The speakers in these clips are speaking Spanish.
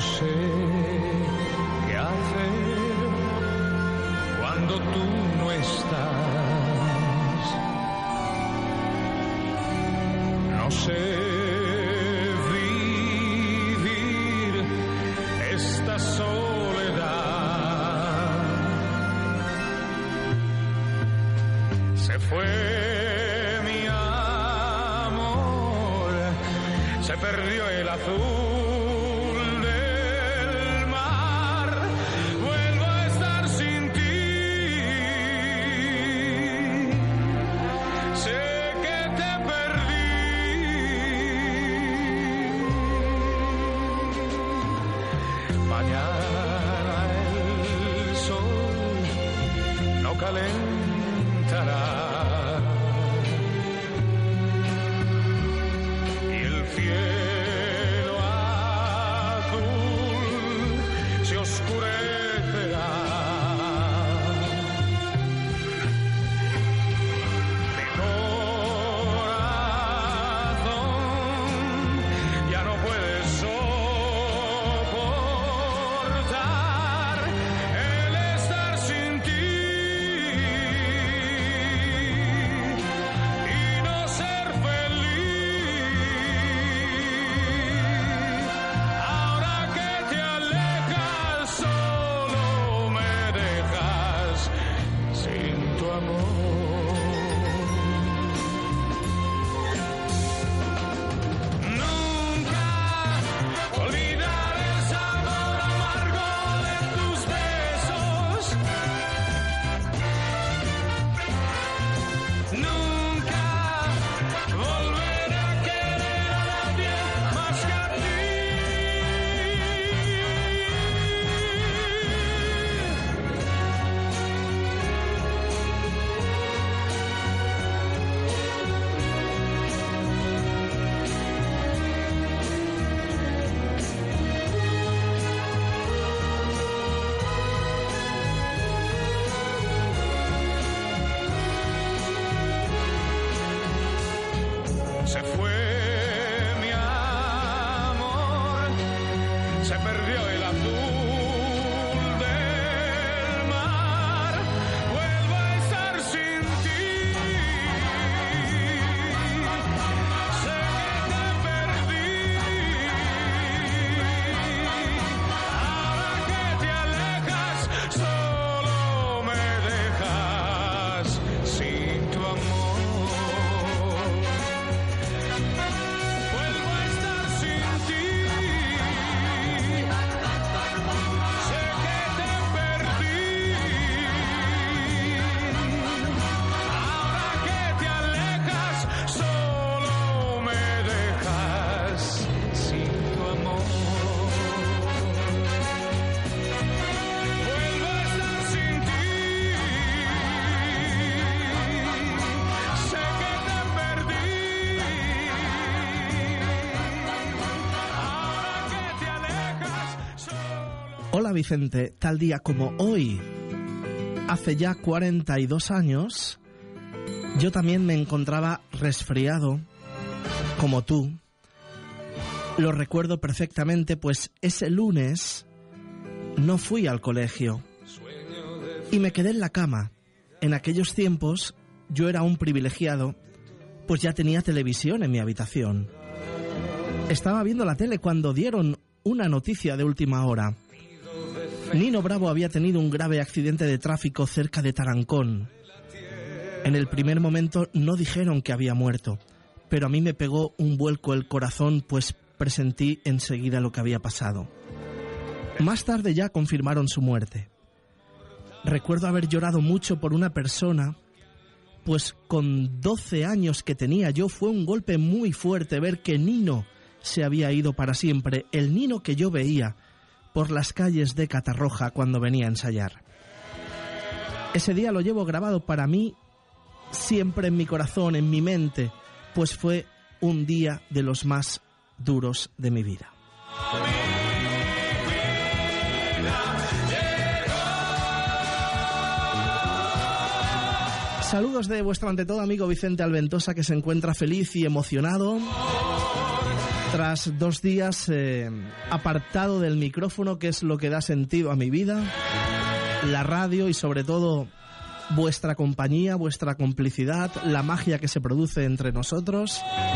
sé qué hacer cuando tú no estás. No sé vivir esta soledad. Se fue mi amor, se perdió el azul. Calentará y el cielo azul se oscurecerá. Mi corazón ya no puede soportar el estar sin ti. Se fue mi amor, se perdió el azul del mar. Vuelvo a estar sin ti. Sé que te perdí. Ahora que te alejas, solo me dejas sin tu amor. Hola Vicente, tal día como hoy, hace ya 42 años, yo también me encontraba resfriado, como tú. Lo recuerdo perfectamente, pues ese lunes no fui al colegio y me quedé en la cama. En aquellos tiempos yo era un privilegiado, pues ya tenía televisión en mi habitación. Estaba viendo la tele cuando dieron una noticia de última hora. Nino Bravo había tenido un grave accidente de tráfico cerca de Tarancón. En el primer momento no dijeron que había muerto, pero a mí me pegó un vuelco el corazón, pues presentí enseguida lo que había pasado. Más tarde ya confirmaron su muerte. Recuerdo haber llorado mucho por una persona, pues con 12 años que tenía yo fue un golpe muy fuerte ver que Nino se había ido para siempre, el Nino que yo veía por las calles de Catarroja cuando venía a ensayar. Ese día lo llevo grabado para mí, siempre en mi corazón, en mi mente, pues fue un día de los más duros de mi vida. Saludos de vuestro ante todo amigo Vicente Alventosa, que se encuentra feliz y emocionado Tras 2 días apartado del micrófono, que es lo que da sentido a mi vida, la radio y sobre todo vuestra compañía, vuestra complicidad, la magia que se produce entre nosotros.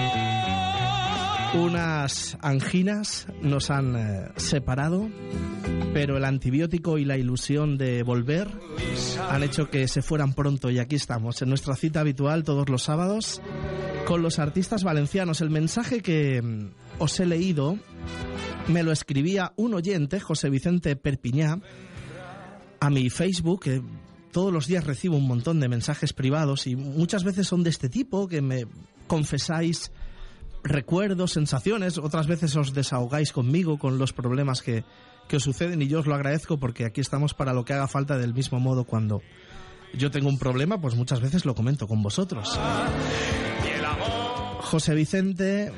Unas anginas nos han separado, pero el antibiótico y la ilusión de volver han hecho que se fueran pronto, y aquí estamos, en nuestra cita habitual todos los sábados con los artistas valencianos. El mensaje que os he leído me lo escribía un oyente, José Vicente Perpiñá, a mi Facebook. Todos los días recibo un montón de mensajes privados y muchas veces son de este tipo, que me confesáis recuerdos, sensaciones, otras veces os desahogáis conmigo con los problemas que os suceden, y yo os lo agradezco porque aquí estamos para lo que haga falta. Del mismo modo, cuando yo tengo un problema, pues muchas veces lo comento con vosotros. José Vicente,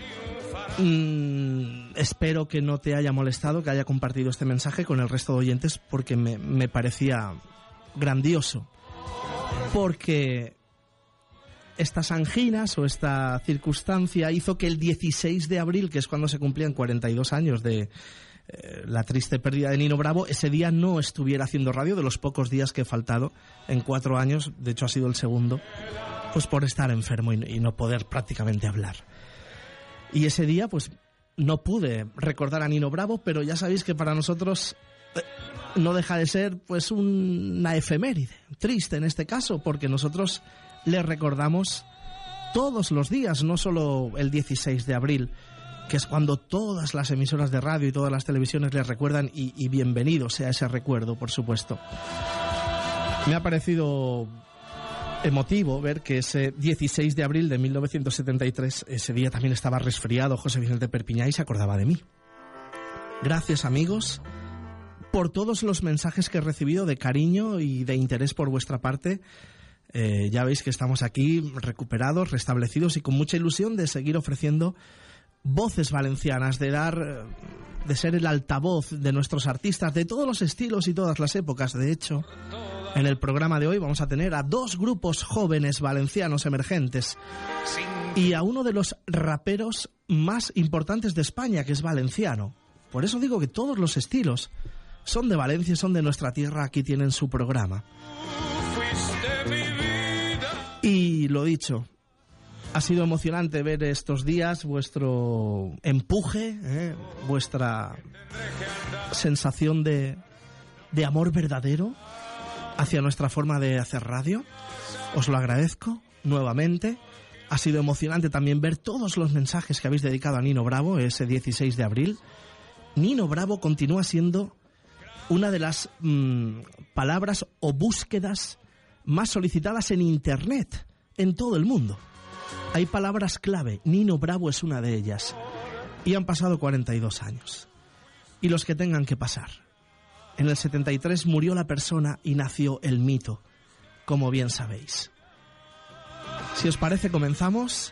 espero que no te haya molestado que haya compartido este mensaje con el resto de oyentes, porque me parecía grandioso, porque estas anginas o esta circunstancia hizo que el 16 de abril, que es cuando se cumplían 42 años de la triste pérdida de Nino Bravo, ese día no estuviera haciendo radio. De los pocos días que he faltado en 4 años, de hecho ha sido el segundo, pues por estar enfermo y no poder prácticamente hablar. Y ese día pues no pude recordar a Nino Bravo, pero ya sabéis que para nosotros no deja de ser pues una efeméride, triste en este caso, porque nosotros le recordamos todos los días, no solo el 16 de abril, que es cuando todas las emisoras de radio y todas las televisiones le recuerdan, y bienvenido sea ese recuerdo, por supuesto. Me ha parecido emotivo ver que ese 16 de abril de 1973, ese día también estaba resfriado José Vicente Perpiñá y se acordaba de mí. Gracias, amigos, por todos los mensajes que he recibido de cariño y de interés por vuestra parte. Ya veis que estamos aquí recuperados, restablecidos y con mucha ilusión de seguir ofreciendo voces valencianas, de ser el altavoz de nuestros artistas de todos los estilos y todas las épocas. De hecho, en el programa de hoy vamos a tener a 2 grupos jóvenes valencianos emergentes y a uno de los raperos más importantes de España, que es valenciano. Por eso digo que todos los estilos son de Valencia, son de nuestra tierra. Aquí tienen su programa. Y lo dicho, ha sido emocionante ver estos días vuestro empuje, vuestra sensación de amor verdadero hacia nuestra forma de hacer radio. Os lo agradezco nuevamente. Ha sido emocionante también ver todos los mensajes que habéis dedicado a Nino Bravo ese 16 de abril. Nino Bravo continúa siendo una de las palabras o búsquedas más solicitadas en Internet en todo el mundo. Hay palabras clave, Nino Bravo es una de ellas. Y han pasado 42 años. Y los que tengan que pasar. En el 73 murió la persona y nació el mito, como bien sabéis. Si os parece, comenzamos.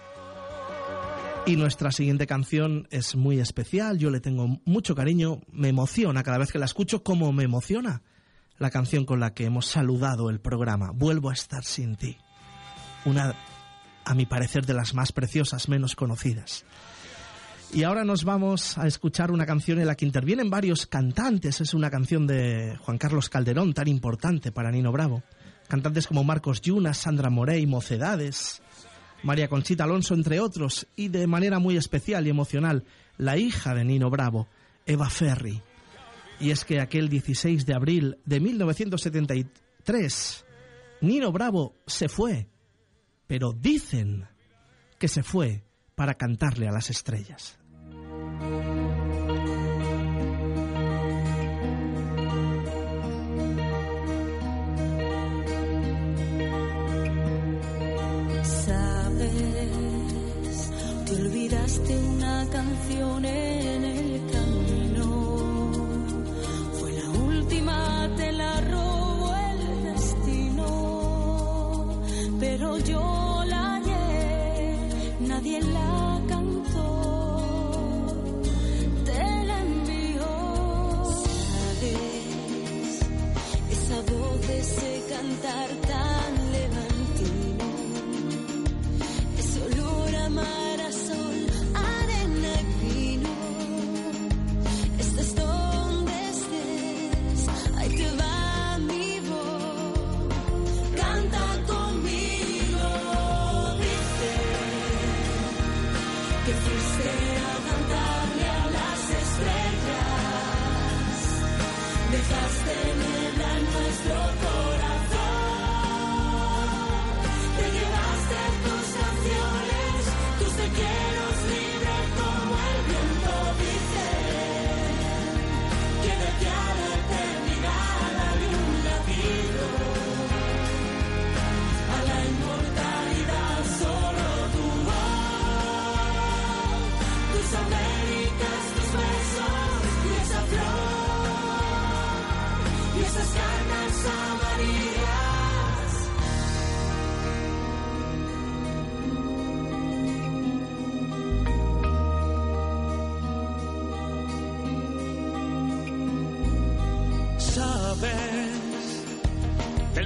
Y nuestra siguiente canción es muy especial, yo le tengo mucho cariño, me emociona cada vez que la escucho, como me emociona la canción con la que hemos saludado el programa, Vuelvo a estar sin ti. Una, a mi parecer, de las más preciosas, menos conocidas. Y ahora nos vamos a escuchar una canción en la que intervienen varios cantantes. Es una canción de Juan Carlos Calderón, tan importante para Nino Bravo. Cantantes como Marcos Yunas, Sandra Morey, Mocedades, María Conchita Alonso, entre otros. Y de manera muy especial y emocional, la hija de Nino Bravo, Eva Ferri. Y es que aquel 16 de abril de 1973, Nino Bravo se fue. Pero dicen que se fue para cantarle a las estrellas. Sabes, te olvidaste una canción en el camino. Fue la última, te la robó el destino. Pero yo la hallé, nadie la cantó, te la envió. Sabes, esa voz, ese cantar tan levantino, ese olor a mar, a sol, arena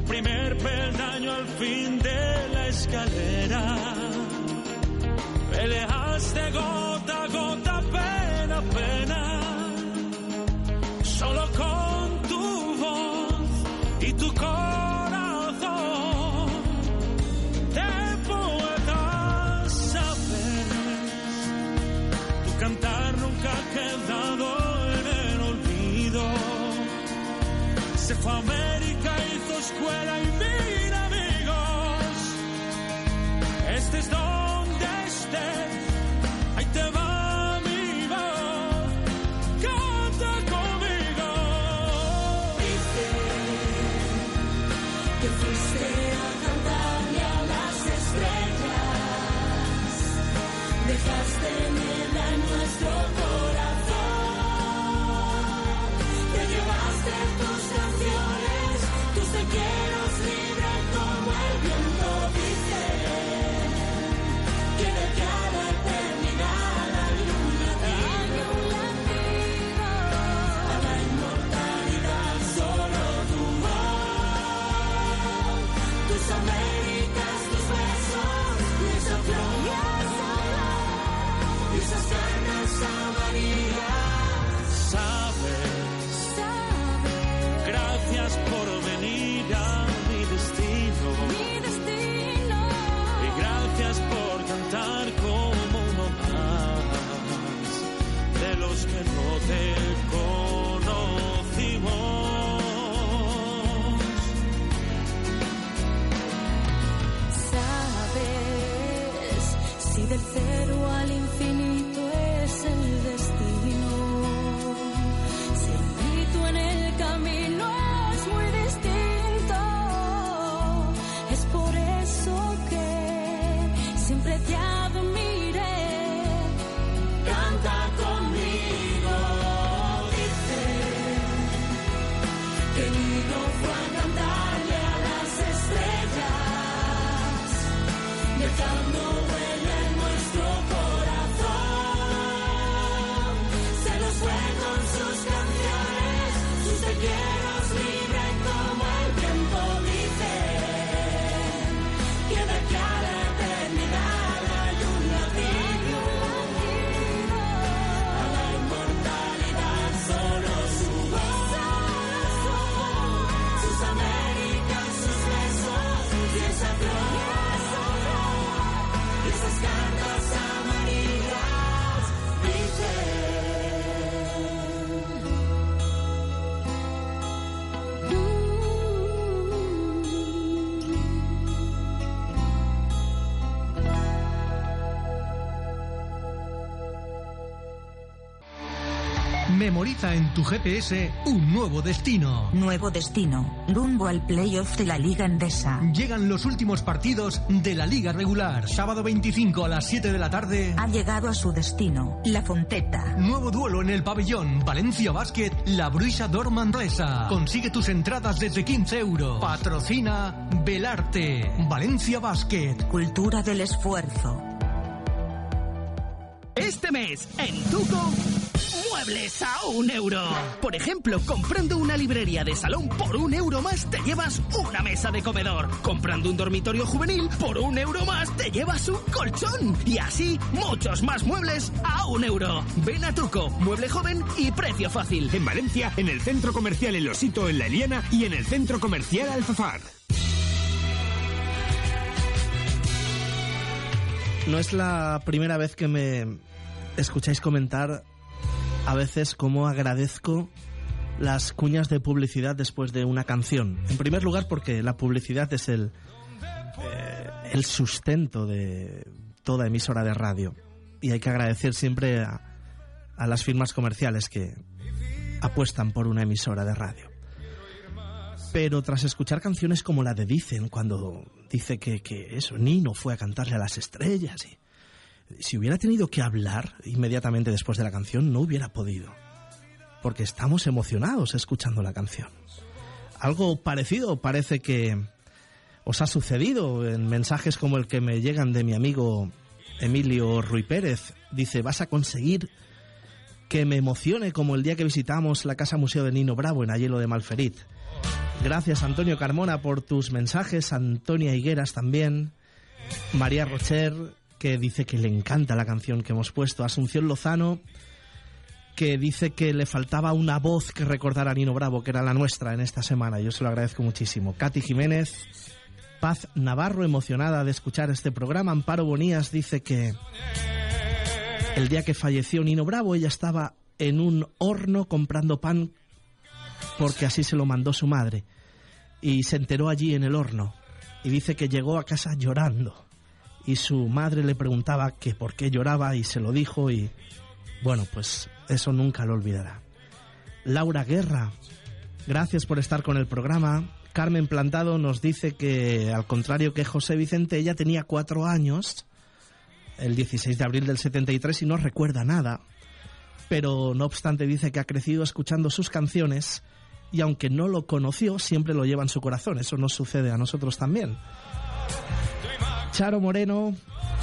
primer peldaño al fin de la escalera. Peleaste gota a gota, pena a pena, solo con tu voz y tu corazón. De poetas sabes, tu cantar nunca ha quedado en el olvido. Se fue a América, hizo escuela y mira amigos. Estés donde estés, ahí te va mi voz. Canta conmigo. Dice que fuiste a cantarle a las estrellas, dejaste niebla en nuestro corazón, te llevaste tus canciones, tus te quiero libre como el viento. Dice que de cada eternidad hay un latido, a la inmortalidad solo tu voz, tus Américas, tus besos, y esa flor, y esas carnes amarillas. Sabes, gracias por venir a mi destino. Y gracias por cantar como uno más de los que no te conocimos. Sabes si del cero al infinito es el destino, si el grito en el camino es muy distinto. Es por eso que siempre te admiré. Canta conmigo. Dice que Nino fue a cantarle a las estrellas, dejando huella en nuestro corazón. Se nos fue con sus canciones, sus te quiero libre como el viento. Dice que de aquí a la eternidad hay un latido, a la inmortalidad solo su voz, sus Américas, sus besos, y esa flor, y esas cartas amarillas. Dice Memoriza en tu GPS un nuevo destino. Nuevo destino, rumbo al playoff de la Liga Endesa. Llegan los últimos partidos de la Liga Regular. Sábado 25 a las 7 de la tarde. Ha llegado a su destino, La Fonteta. Nuevo duelo en el pabellón. Valencia Basket, La Bruixa d'Or Manresa. Consigue tus entradas desde 15 euros. Patrocina Belarte. Valencia Basket. Cultura del esfuerzo. Este mes, en Tuco, muebles a €1. Por ejemplo, comprando una librería de salón por €1 más te llevas una mesa de comedor. Comprando un dormitorio juvenil por €1 más te llevas un colchón. Y así, muchos más muebles a €1. Ven a Tuco, mueble joven y precio fácil. En Valencia, en el Centro Comercial El Osito en La Eliana y en el Centro Comercial Alfafar. No es la primera vez que me escucháis comentar a veces cómo agradezco las cuñas de publicidad después de una canción. En primer lugar porque la publicidad es el sustento de toda emisora de radio. Y hay que agradecer siempre a las firmas comerciales que apuestan por una emisora de radio. Pero tras escuchar canciones como la de Dicen, cuando dice que eso, Nino fue a cantarle a las estrellas, y si hubiera tenido que hablar inmediatamente después de la canción, no hubiera podido, porque estamos emocionados escuchando la canción. Algo parecido parece que os ha sucedido en mensajes como el que me llegan de mi amigo Emilio Ruy Pérez. Dice: vas a conseguir que me emocione como el día que visitamos la Casa Museo de Nino Bravo en Ayelo de Malferit. Gracias, Antonio Carmona, por tus mensajes. Antonia Higueras también. María Rocher, que dice que le encanta la canción que hemos puesto. Asunción Lozano, que dice que le faltaba una voz que recordara a Nino Bravo, que era la nuestra en esta semana. Yo se lo agradezco muchísimo. Katy Jiménez, Paz Navarro, emocionada de escuchar este programa. Amparo Bonías dice que el día que falleció Nino Bravo, ella estaba en un horno comprando pan porque así se lo mandó su madre. Y se enteró allí en el horno. Y dice que llegó a casa llorando. Y su madre le preguntaba que por qué lloraba y se lo dijo y... bueno, pues eso nunca lo olvidará. Laura Guerra, gracias por estar con el programa. Carmen Plantado nos dice que, al contrario que José Vicente, ella tenía 4 años, el 16 de abril del 73, y no recuerda nada. Pero no obstante dice que ha crecido escuchando sus canciones y aunque no lo conoció, siempre lo lleva en su corazón. Eso nos sucede a nosotros también. Charo Moreno,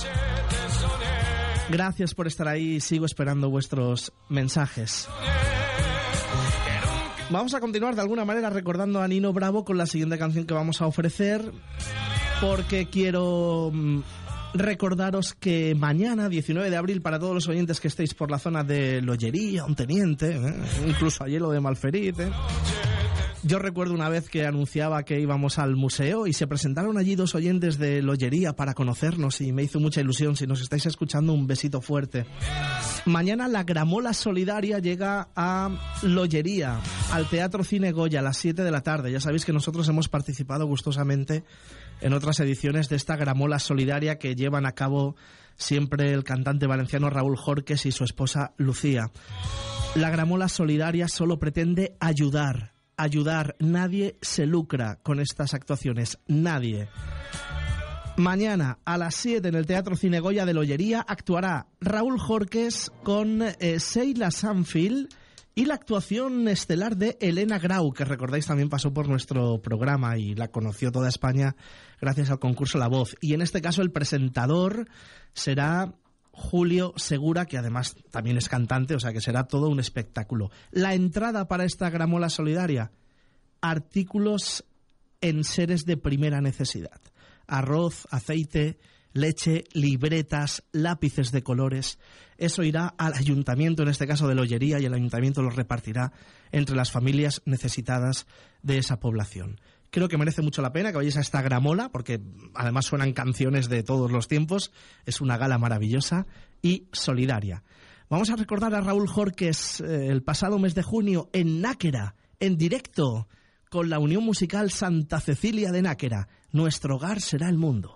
gracias por estar ahí. Sigo esperando vuestros mensajes. Vamos a continuar de alguna manera recordando a Nino Bravo con la siguiente canción que vamos a ofrecer, porque quiero recordaros que mañana, 19 de abril, para todos los oyentes que estéis por la zona de Lollería, Onteniente, incluso allí lo de Malferit, yo recuerdo una vez que anunciaba que íbamos al museo y se presentaron allí 2 oyentes de Lollería para conocernos y me hizo mucha ilusión. Si nos estáis escuchando, un besito fuerte. Mañana la Gramola Solidaria llega a Lollería, al Teatro Cine Goya, a las 7 de la tarde. Ya sabéis que nosotros hemos participado gustosamente en otras ediciones de esta Gramola Solidaria que llevan a cabo siempre el cantante valenciano Raúl Jorques y su esposa Lucía. La Gramola Solidaria solo pretende ayudar. Nadie se lucra con estas actuaciones, nadie. Mañana a las 7 en el Teatro Cine Goya de Lollería actuará Raúl Jorques con Sheila Sanfield y la actuación estelar de Elena Grau, que recordáis también pasó por nuestro programa y la conoció toda España gracias al concurso La Voz. Y en este caso el presentador será Julio Segura, que además también es cantante, o sea que será todo un espectáculo. La entrada para esta Gramola Solidaria: artículos en seres de primera necesidad. Arroz, aceite, leche, libretas, lápices de colores. Eso irá al ayuntamiento, en este caso de Lollería, y el ayuntamiento los repartirá entre las familias necesitadas de esa población. Creo que merece mucho la pena que vayáis a esta gramola, porque además suenan canciones de todos los tiempos. Es una gala maravillosa y solidaria. Vamos a recordar a Raúl Jorques el pasado mes de junio en Náquera, en directo, con la Unión Musical Santa Cecilia de Náquera. Nuestro hogar será el mundo.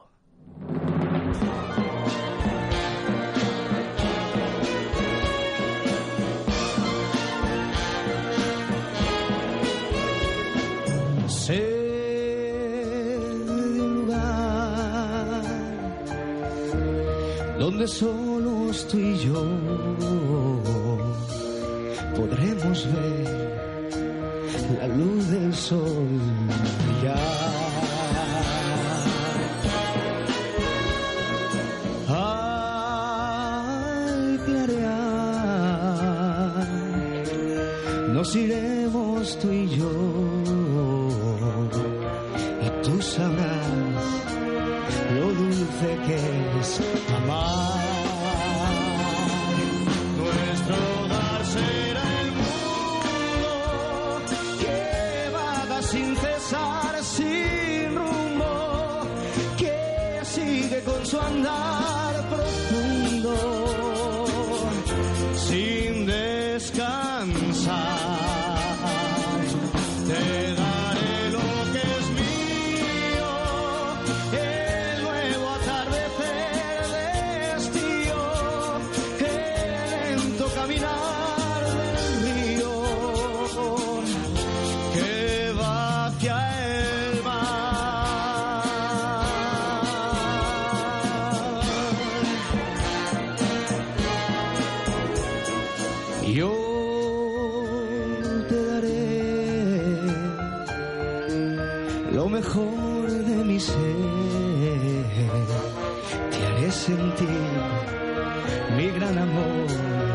Donde solos tú y yo podremos ver la luz del sol brillar. Al clarear nos iremos tú y yo y tú sabrás lo dulce que es amar. Nuestro hogar será el mundo que vaga sin cesar, sin rumbo, que sigue con su andar profundo, sin descansar. Te daré lo que es mío, el nuevo atardecer de estío, el lento caminar del río que va hacia el mar. Yo te daré lo mejor de mi ser, te haré sentir mi gran amor